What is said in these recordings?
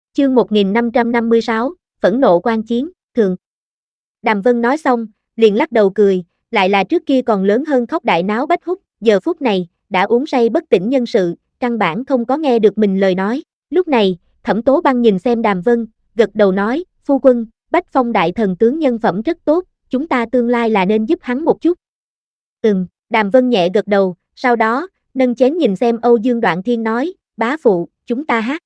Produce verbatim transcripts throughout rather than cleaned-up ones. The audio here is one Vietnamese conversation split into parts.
Chương một nghìn năm trăm năm mươi sáu, phẫn nộ quan chiến, thường. Đàm Vân nói xong, liền lắc đầu cười, lại là trước kia còn lớn hơn khóc đại náo Bách Húc, giờ phút này, đã uống say bất tỉnh nhân sự, căn bản không có nghe được mình lời nói. Lúc này, Thẩm Tố Băng nhìn xem Đàm Vân, gật đầu nói, phu quân, Bách Phong đại thần tướng nhân phẩm rất tốt, chúng ta tương lai là nên giúp hắn một chút. Ừm, Đàm Vân nhẹ gật đầu, sau đó, nâng chén nhìn xem Âu Dương Đoạn Thiên nói, bá phụ, chúng ta hát.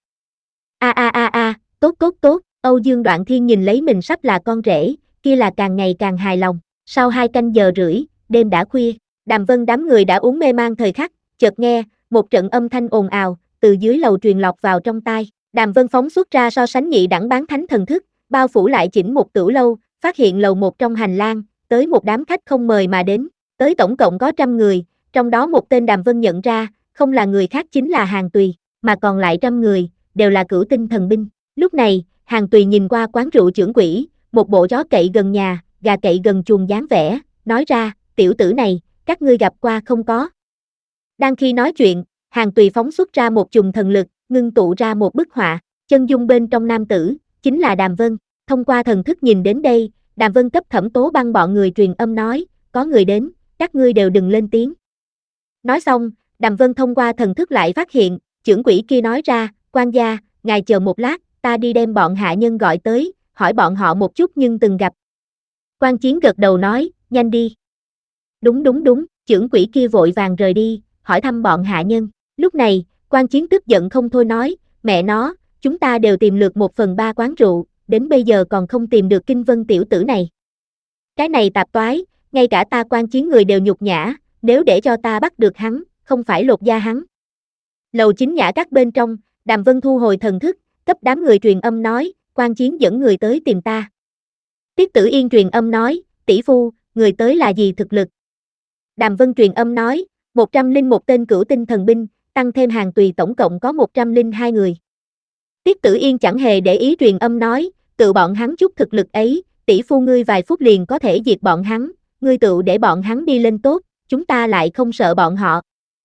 A a a a, tốt tốt tốt, Âu Dương Đoạn Thiên nhìn lấy mình sắp là con rể, kia là càng ngày càng hài lòng. Sau hai canh giờ rưỡi, đêm đã khuya, Đàm Vân đám người đã uống mê man thời khắc, chợt nghe, một trận âm thanh ồn ào, từ dưới lầu truyền lọt vào trong tai. Đàm Vân phóng xuất ra so sánh nhị đẳng bán thánh thần thức, bao phủ lại chỉnh một tửu lâu, phát hiện lầu một trong hành lang, tới một đám khách không mời mà đến, tới tổng cộng có trăm người, trong đó một tên Đàm Vân nhận ra, không là người khác chính là Hàn Tùy, mà còn lại trăm người, đều là cửu tinh thần binh. Lúc này, Hàn Tùy nhìn qua quán rượu trưởng quỹ, một bộ chó cậy gần nhà, gà cậy gần chuồng dáng vẻ, nói ra, tiểu tử này, các ngươi gặp qua không có. Đang khi nói chuyện, Hàn Tùy phóng xuất ra một chùm thần lực, ngưng tụ ra một bức họa, chân dung bên trong nam tử, chính là Đàm Vân. Thông qua thần thức nhìn đến đây, Đàm Vân cấp Thẩm Tố Băng bọn người truyền âm nói, có người đến, các ngươi đều đừng lên tiếng. Nói xong, Đàm Vân thông qua thần thức lại phát hiện, trưởng quỹ kia nói ra, quan gia, ngài chờ một lát, ta đi đem bọn hạ nhân gọi tới, hỏi bọn họ một chút nhưng từng gặp. Quan Chiến gật đầu nói, nhanh đi. Đúng đúng đúng, trưởng quỹ kia vội vàng rời đi, hỏi thăm bọn hạ nhân. Lúc này, Quan Chiến tức giận không thôi nói, mẹ nó, chúng ta đều tìm lượt một phần ba quán rượu, đến bây giờ còn không tìm được Kinh Vân tiểu tử này. Cái này tạp toái, ngay cả ta Quan Chiến người đều nhục nhã, nếu để cho ta bắt được hắn, không phải lột da hắn. Lầu chính nhã các bên trong, Đàm Vân thu hồi thần thức, cấp đám người truyền âm nói, Quan Chiến dẫn người tới tìm ta. Tiết Tử Yên truyền âm nói, tỷ phu, người tới là gì thực lực? Đàm Vân truyền âm nói, một trăm lẻ một tên cửu tinh thần binh, tăng thêm Hàn Tùy tổng cộng có một trăm lẻ hai người. Tiết Tử Yên chẳng hề để ý truyền âm nói, tự bọn hắn chút thực lực ấy, tỷ phu ngươi vài phút liền có thể diệt bọn hắn, ngươi tự để bọn hắn đi lên tốt, chúng ta lại không sợ bọn họ.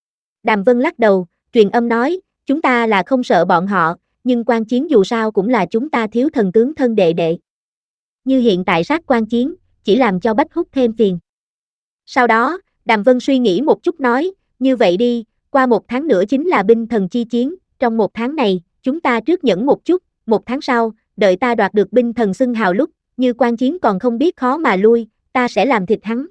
Đàm Vân lắc đầu, truyền âm nói, chúng ta là không sợ bọn họ, nhưng Quan Chiến dù sao cũng là chúng ta thiếu thần tướng thân đệ đệ. Như hiện tại sát Quan Chiến, chỉ làm cho Bách Húc thêm phiền. Sau đó, Đàm Vân suy nghĩ một chút nói, như vậy đi, qua một tháng nữa chính là binh thần chi chiến, trong một tháng này, chúng ta trước nhẫn một chút, một tháng sau, đợi ta đoạt được binh thần xưng hào lúc, như Quan Chiến còn không biết khó mà lui, ta sẽ làm thịt hắn.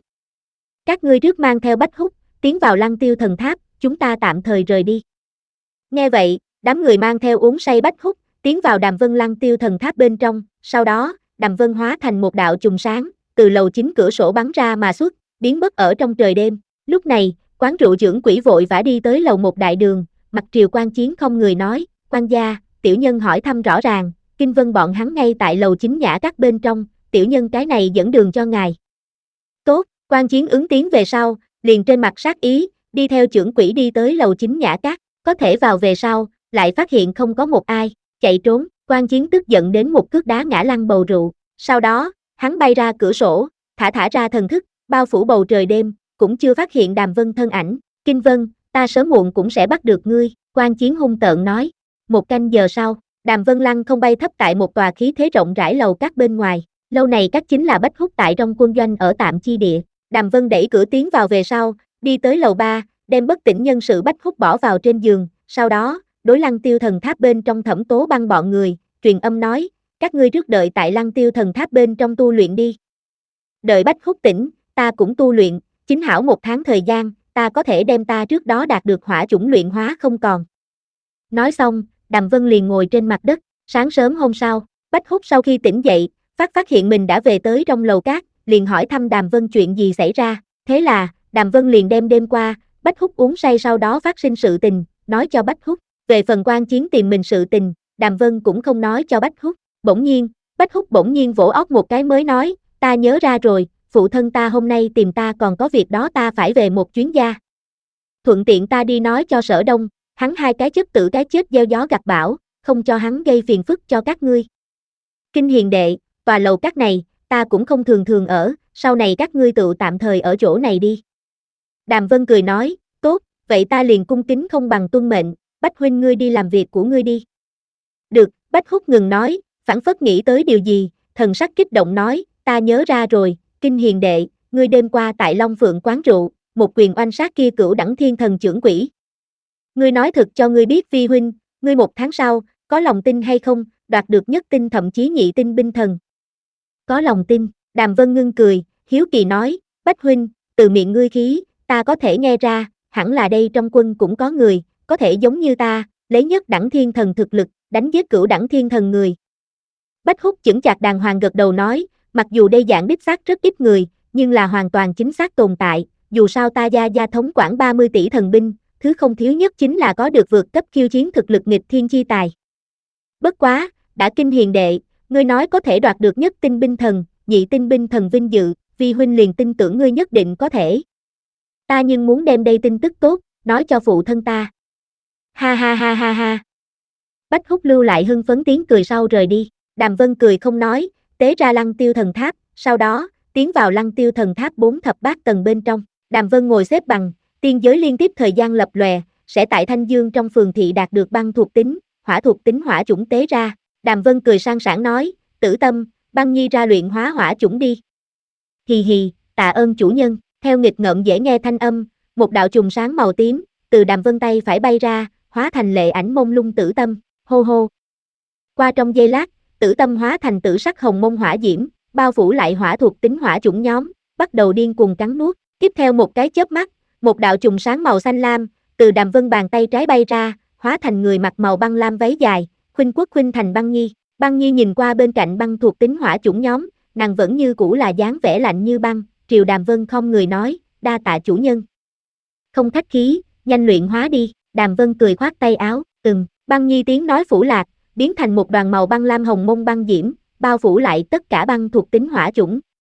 Các ngươi trước mang theo Bách Húc, tiến vào Lăng Tiêu thần tháp, chúng ta tạm thời rời đi. Nghe vậy, đám người mang theo uống say Bách Húc, tiến vào Đàm Vân Lăng Tiêu thần tháp bên trong, sau đó, Đàm Vân hóa thành một đạo chùm sáng, từ lầu chính cửa sổ bắn ra mà xuất, biến mất ở trong trời đêm. Lúc này, quán rượu trưởng quỹ vội vã đi tới lầu một đại đường, mặt triều Quan Chiến không người nói, quan gia, tiểu nhân hỏi thăm rõ ràng, Kinh Vân bọn hắn ngay tại lầu chính nhã các bên trong, tiểu nhân cái này dẫn đường cho ngài. Tốt, Quan Chiến ứng tiếng về sau, liền trên mặt sát ý, đi theo trưởng quỹ đi tới lầu chính nhã các, có thể vào về sau, lại phát hiện không có một ai, chạy trốn, Quan Chiến tức giận đến một cước đá ngã lăn bầu rượu, sau đó, hắn bay ra cửa sổ, thả thả ra thần thức, bao phủ bầu trời đêm, cũng chưa phát hiện Đàm Vân thân ảnh, Kinh Vân, ta sớm muộn cũng sẽ bắt được ngươi, Quan Chiến hung tợn nói. Một canh giờ sau, Đàm Vân lăng không bay thấp tại một tòa khí thế rộng rãi lầu các bên ngoài, lâu này các chính là Bách Húc tại trong quân doanh ở tạm chi địa. Đàm Vân đẩy cửa tiến vào về sau, đi tới lầu ba, đem bất tỉnh nhân sự Bách Húc bỏ vào trên giường, sau đó, đối Lăng Tiêu thần tháp bên trong Thẩm Tố Băng bọn người, truyền âm nói, các ngươi trước đợi tại Lăng Tiêu thần tháp bên trong tu luyện đi. Đợi Bách Húc tỉnh, ta cũng tu luyện, chính hảo một tháng thời gian, ta có thể đem ta trước đó đạt được hỏa chủng luyện hóa không còn. Nói xong, Đàm Vân liền ngồi trên mặt đất, sáng sớm hôm sau, Bách Húc sau khi tỉnh dậy, phát phát hiện mình đã về tới trong lầu cát, liền hỏi thăm Đàm Vân chuyện gì xảy ra, thế là, Đàm Vân liền đem đêm qua, Bách Húc uống say sau đó phát sinh sự tình, nói cho Bách Húc, về phần Quan Chiến tìm mình sự tình, Đàm Vân cũng không nói cho Bách Húc, bỗng nhiên, Bách Húc bỗng nhiên vỗ óc một cái mới nói, ta nhớ ra rồi, phụ thân ta hôm nay tìm ta còn có việc đó ta phải về một chuyến gia. Thuận tiện ta đi nói cho Sở Đông, hắn hai cái chất tử cái chết gieo gió gặt bão, không cho hắn gây phiền phức cho các ngươi. Kinh hiền đệ, tòa lầu các này, ta cũng không thường thường ở, sau này các ngươi tự tạm thời ở chỗ này đi. Đàm Vân cười nói, tốt, vậy ta liền cung kính không bằng tuân mệnh, Bách huynh ngươi đi làm việc của ngươi đi. Được, Bách Húc ngừng nói, phảng phất nghĩ tới điều gì, thần sắc kích động nói, ta nhớ ra rồi, Kinh Hiền đệ, ngươi đêm qua tại Long Phượng quán rượu, một quyền oanh sát kia cửu đẳng thiên thần trưởng quỷ. Ngươi nói thật cho ngươi biết Vi huynh, ngươi một tháng sau, có lòng tin hay không, đoạt được nhất tinh thậm chí nhị tinh binh thần. Có lòng tin, Đàm Vân ngưng cười, hiếu kỳ nói, Bách huynh, từ miệng ngươi khí, ta có thể nghe ra, hẳn là đây trong quân cũng có người, có thể giống như ta, lấy nhất đẳng thiên thần thực lực, đánh giết cửu đẳng thiên thần người. Bách Húc chững chạc đàng hoàng gật đầu nói, mặc dù đây dạng đích xác rất ít người, nhưng là hoàn toàn chính xác tồn tại, dù sao ta gia gia thống quản ba mươi tỷ thần binh, thứ không thiếu nhất chính là có được vượt cấp khiêu chiến thực lực nghịch thiên chi tài. Bất quá, đã Kinh Hiền đệ, ngươi nói có thể đoạt được nhất tinh binh thần, nhị tinh binh thần vinh dự, Vi huynh liền tin tưởng ngươi nhất định có thể. Ta nhưng muốn đem đây tin tức tốt, nói cho phụ thân ta. Ha ha ha ha ha. Bách Húc lưu lại hưng phấn tiếng cười sau rời đi, Đàm Vân cười không nói, tế ra Lăng Tiêu thần tháp, sau đó, tiến vào Lăng Tiêu thần tháp bốn thập bát tầng bên trong, Đàm Vân ngồi xếp bằng, tiên giới liên tiếp thời gian lập lòe, sẽ tại Thanh Dương trong phường thị đạt được băng thuộc tính, hỏa thuộc tính hỏa chủng tế ra, Đàm Vân cười sang sảng nói, Tử Tâm, băng nhi ra luyện hóa hỏa chủng đi. Hì hì, tạ ơn chủ nhân, theo nghịch ngợm dễ nghe thanh âm, một đạo trùng sáng màu tím, từ Đàm Vân tay phải bay ra, hóa thành lệ ảnh mông lung Tử Tâm, hô hô. Qua trong giây lát, Tử Tâm hóa thành tử sắc hồng mông hỏa diễm, bao phủ lại hỏa thuộc tính hỏa chủng nhóm, bắt đầu điên cuồng cắn nuốt, tiếp theo một cái chớp mắt, một đạo trùng sáng màu xanh lam, từ Đàm Vân bàn tay trái bay ra, hóa thành người mặc màu băng lam váy dài, khuynh quốc khuynh thành Băng Nhi. Băng Nhi nhìn qua bên cạnh băng thuộc tính hỏa chủng nhóm, nàng vẫn như cũ là dáng vẻ lạnh như băng, triều Đàm Vân không người nói, đa tạ chủ nhân. Không khách khí, nhanh luyện hóa đi, Đàm Vân cười khoát tay áo, ừm, Băng Nhi tiếng nói phủ lạc, biến thành một đoàn màu băng lam hồng mông băng diễm, bao phủ lại tất cả băng thuộc tính hỏa chủng,